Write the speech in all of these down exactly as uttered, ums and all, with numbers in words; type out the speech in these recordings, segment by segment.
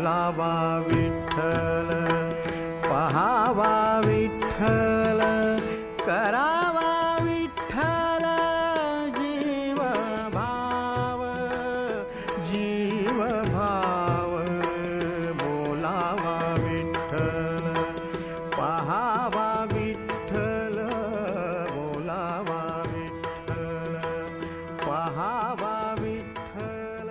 बोलावा विठ्ठल, पहावा विठ्ठल, करावा विठ्ठल जीव भाव, जीव भाव. बोलावा विठ्ठल, पहावा विठ्ठल, बोलावा विठ्ठल, पहावा विठ्ठल,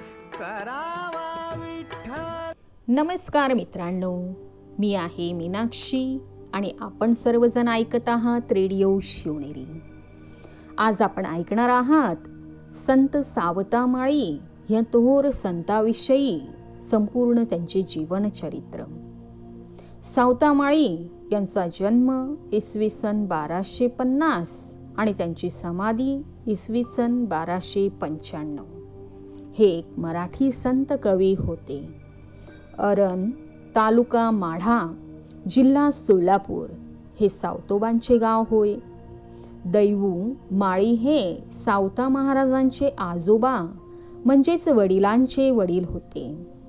करावा विठ्ठल. नमस्कार मित्रांनो, मी आहे मीनाक्षी आणि आपण सर्वजण ऐकत आहात रेडिओ शिवनेरी. आज आपण ऐकणार आहात संत सावतामाळी या थोर संताविषयी संपूर्ण त्यांचे जीवनचरित्र. सावतामाळी यांचा जन्म इसवी सन बाराशे पन्नास आणि त्यांची समाधी इसवी सन बाराशे पंच्याण्णव. हे एक मराठी संत कवी होते. अरण तालुका माढा जिल्हा सोलापूर हे सावतोबांचे गाव होय. दैवू माळी हे सावता महाराजांचे आजोबा म्हणजेच वडिलांचे वडील होते.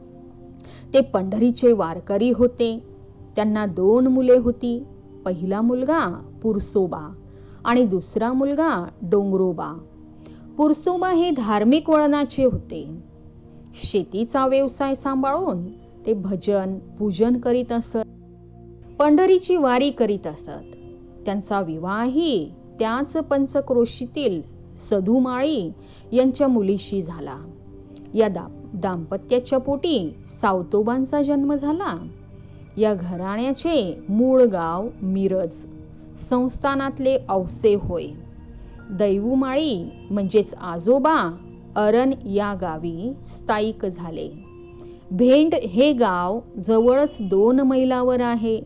ते पंढरीचे वारकरी होते. त्यांना दोन मुले होती. पहिला मुलगा पुरसोबा आणि दुसरा मुलगा डोंगरोबा. पुरसोबा हे धार्मिक वळणाचे होते. शेतीचा व्यवसाय सांभाळून ते भजन पूजन करीत असत. पंढरीची वारी करीत असत. त्यांचा विवाहही त्याच पंचक्रोशीतील सधुमाळी यांच्या मुलीशी झाला. या दा दाम्पत्याच्या पोटी सावतोबांचा जन्म झाला. या घराण्याचे मूळ गाव मिरज संस्थानातले औसे होय. दैवूमाळी म्हणजेच आजोबा अरण या गावी स्थायिक झाले. भेंड हे गाव जवळच दोन मैलावर आहे.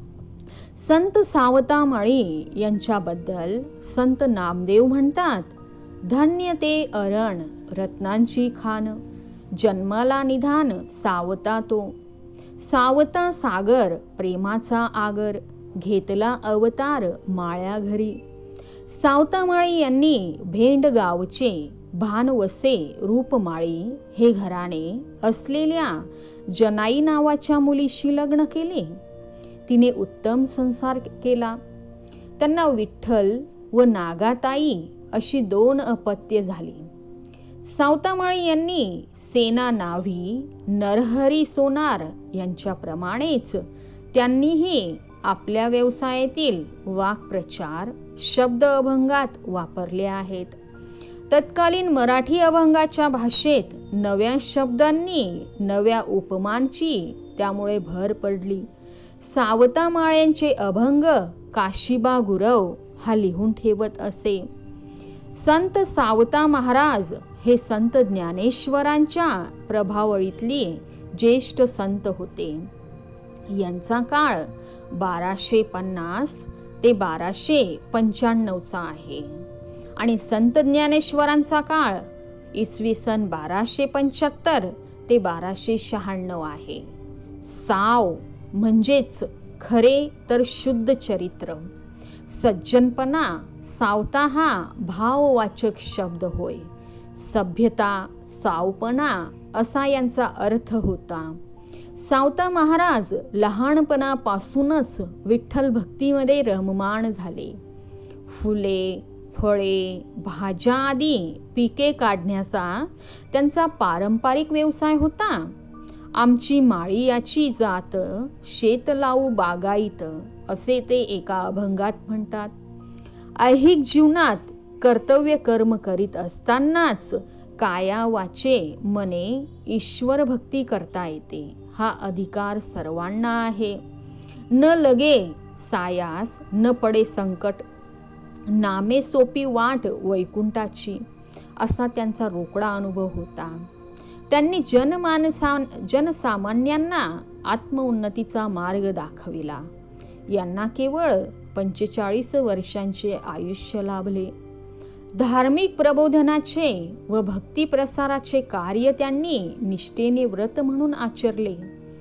संत सावतामाळी यांच्याबद्दल संत नामदेव म्हणतात, धन्य ते अरण रत्नांची खान, जन्माला निधान सावता तो. सावता सागर प्रेमाचा आगर, घेतला अवतार माळ्या घरी. सावतामाळी यांनी भेंड गावचे भानवसे रूपमाळी हे घराणे असलेल्या जनाई नावाच्या मुलीशी लग्न केले. तिने उत्तम संसार केला. त्यांना विठ्ठल व नागाताई अशी दोन अपत्ये झाली. सावतामाळी यांनी सेना नाव्ही नरहरी सोनार यांच्याप्रमाणेच त्यांनीही आपल्या व्यवसायातील वाक्प्रचार शब्द अभंगात वापरले आहेत. तत्कालीन मराठी अभंगाच्या भाषेत नव्या शब्दांनी नव्या उपमांची त्यामुळे भर पडली. सावतामाळ्यांचे अभंग काशीबा गुरव हा लिहून ठेवत असे. संत सावता महाराज हे संत ज्ञानेश्वरांच्या प्रभावळीतले ज्येष्ठ संत होते. यांचा काळ बाराशे पन्नास ते बाराशे पंच्याण्णवचा आहे आणि संत ज्ञानेश्वरांचा काळ इसवी सन बाराशे पंच्याहत्तर ते बाराशे शहाण्णव आहे. साव म्हणजेच खरे तर शुद्ध चरित्र. सज्जनपणा सावता हा भाववाचक शब्द होय. सभ्यता सावपणा असा यांचा अर्थ होता. सावता महाराज लहानपणापासूनच विठ्ठल भक्तीमध्ये रममाण झाले. फुले फळे भाज्या आदी पिके काढण्याचा त्यांचा पारंपरिक व्यवसाय होता. आमची माळी याची जात शेत लावू बागायत असे ते एका अभंगात म्हणतात. ऐहिक जीवनात कर्तव्य कर्म करीत असतानाच काया वाचे मने ईश्वर भक्ती करता येते हा अधिकार सर्वांना आहे. न लगे सायास न पडे संकट, नामे सोपी वाट वैकुंठाची असा त्यांचा रोकडा अनुभव होता. त्यांनी जनमानसा जनसामान्यांना आत्मउन्नतीचा मार्ग दाखविला. यांना केवळ पंचेचाळीस वर्षांचे आयुष्य लाभले. धार्मिक प्रबोधनाचे व भक्ती प्रसाराचे कार्य त्यांनी निष्ठेने व्रत म्हणून आचरले.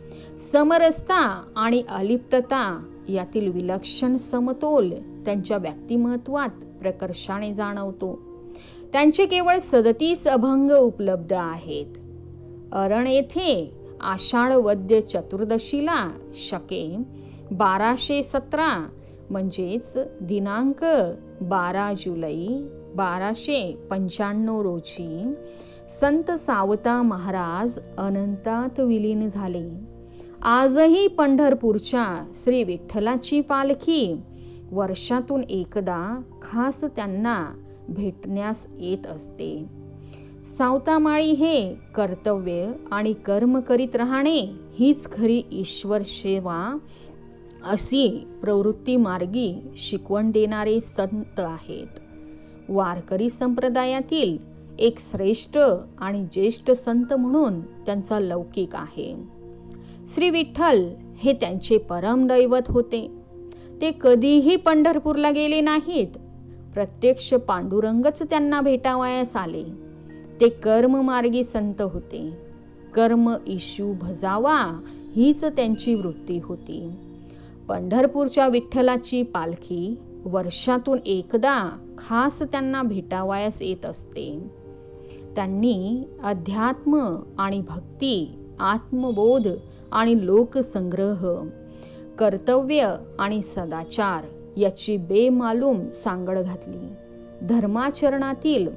समरसता आणि अलिप्तता यातील विलक्षण समतोल त्यांच्या व्यक्तिमत्वात प्रकर्षाने जाणवतो. त्यांचे केवळ सदतीस अभंग उपलब्ध आहेत. अरण येथे आषाढ वद्य चतुर्दशीला शके बाराशे सतरा म्हणजेच दिनांक बारा जुलै बाराशे पंच्याण्णव रोजी संत सावता महाराज अनंतात विलीन झाले. आजही पंढरपूरच्या श्री विठ्ठलाची पालखी वर्षातून एकदा खास त्यांना भेटण्यास येत असते. सावतामाळी हे कर्तव्य आणि कर्म करीत राहणे हीच खरी ईश्वर सेवा अशी प्रवृत्ती मार्गी शिकवण देणारे संत आहेत. वारकरी संप्रदायातील एक श्रेष्ठ आणि ज्येष्ठ संत म्हणून त्यांचा लौकिक आहे. श्री विठ्ठल हे त्यांचे परमदैवत होते. ते कधीही पंढरपूरला गेले नाहीत. प्रत्यक्ष पांडुरंगच त्यांना भेटावयास आले. ते कर्ममार्गी संत होते. कर्म इशू भजावा हीच त्यांची वृत्ती होती. पंढरपूरच्या विठ्ठलाची पालखी वर्षातून एकदा खास त्यांना भेटावयास येत असते. त्यांनी अध्यात्म आणि भक्ती, आत्मबोध आणि लोकसंग्रह, कर्तव्य आणि सदाचार याची बेमालूम सांगड घातली. धर्माचरणातील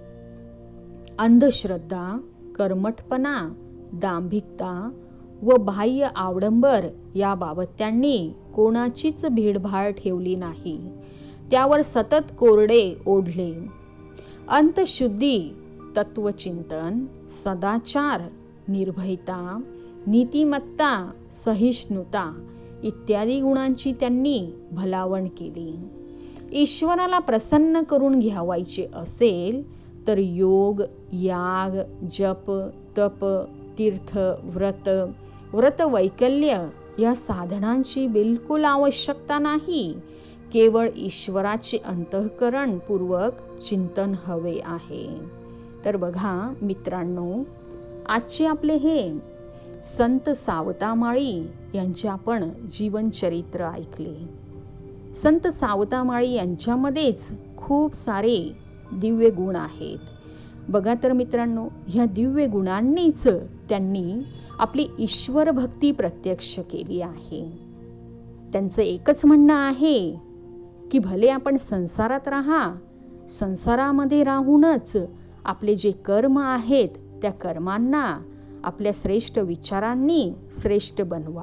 अंधश्रद्धा, कर्मठपणा, दांभिकता व बाह्य आवडंबर याबाबत त्यांनी कोणाचीच भीडभाड ठेवली नाही. त्यावर सतत कोरडे ओढले. अंतशुद्धी, तत्वचिंतन, सदाचार, निर्भयता, नीतिमत्ता, सहिष्णुता इत्यादी गुणांची त्यांनी भलावण केली. ईश्वराला प्रसन्न करून घ्यावायचे असेल तर योग, याग, जप, तप, तीर्थ, व्रत, व्रतवैकल्य या साधनांची बिलकुल आवश्यकता नाही. केवळ ईश्वराचे अंतःकरणपूर्वक चिंतन हवे आहे. तर बघा मित्रांनो, आजचे आपले हे संत सावतामाळी यांचे आपण जीवनचरित्र ऐकले. संत सावतामाळी यांच्यामध्येच खूप सारे दिव्य गुण आहेत. बघा तर मित्रांनो, ह्या दिव्य गुणांनीच त्यांनी आपली ईश्वर भक्ती प्रत्यक्ष केली आहे. त्यांचं एकच म्हणणं आहे की भले आपण संसारात राहा, संसारामध्ये राहूनच आपले जे कर्म आहेत त्या कर्मांना आपल्या श्रेष्ठ विचारांनी श्रेष्ठ बनवा.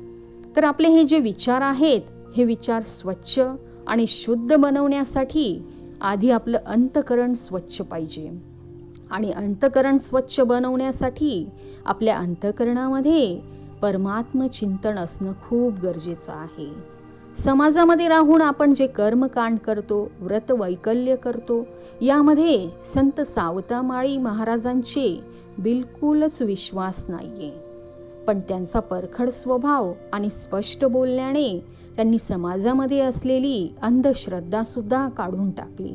तर आपले हे जे विचार आहेत हे विचार स्वच्छ आणि शुद्ध बनवण्यासाठी आधी आपलं अंतःकरण स्वच्छ पाहिजे. आणि अंतःकरण स्वच्छ बनवण्यासाठी आपल्या अंतःकरणामध्ये परमात्म चिंतन असणं खूप गरजेचं आहे. समाजामध्ये राहून आपण जे कर्मकांड करतो, व्रत वैकल्य करतो, यामध्ये संत सावतामाळी महाराजांचे बिलकुलच विश्वास नाहीये. पण त्यांचा परखड स्वभाव आणि स्पष्ट बोलण्याने त्यांनी समाजामध्ये असलेली अंधश्रद्धा सुद्धा काढून टाकली.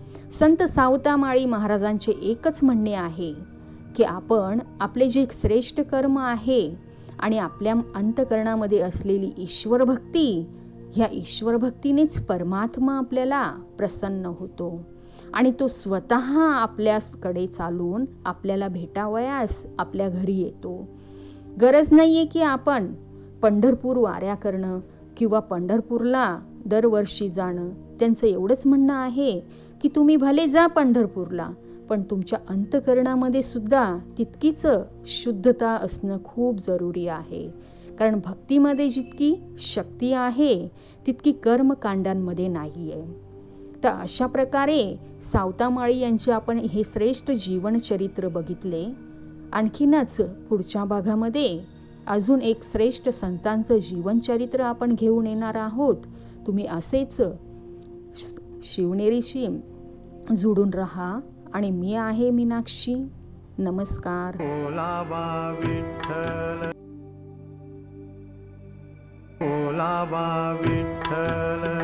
संत सावतामाळी महाराजांचे एकच म्हणणे आहे की आपण आपले जे श्रेष्ठ कर्म आहे आणि आपल्या अंतःकरणामध्ये असलेली ईश्वर भक्ती, ह्या ईश्वर भक्तीनेच परमात्मा आपल्याला प्रसन्न होतो आणि तो स्वतः आपल्याकडे चालून आपल्याला भेटावयास आपल्या घरी येतो. गरज नाहीये की आपण पंढरपूर वाऱ्या करणं किंवा पंढरपूरला दरवर्षी जाणं. त्यांचं एवढंच म्हणणं आहे की तुम्ही भले जा पंढरपूरला, पण तुमच्या अंतःकरणामध्ये सुद्धा तितकीच शुद्धता असणं खूप जरुरी आहे. कारण भक्तीमध्ये जितकी शक्ती आहे तितकी कर्मकांडांमध्ये नाही आहे. तर अशा प्रकारे सावतामाळी यांचे आपण हे श्रेष्ठ जीवनचरित्र बघितले. आणखीनच पुढच्या भागामध्ये अजून एक श्रेष्ठ संतांचं जीवनचरित्र आपण घेऊन येणार आहोत. तुम्ही असेच शिवनेरीशी जुडून राहा. आणि मी आहे मीनाक्षी. नमस्कार. ओलावा विठ्ठल, ओलावा विठ्ठल.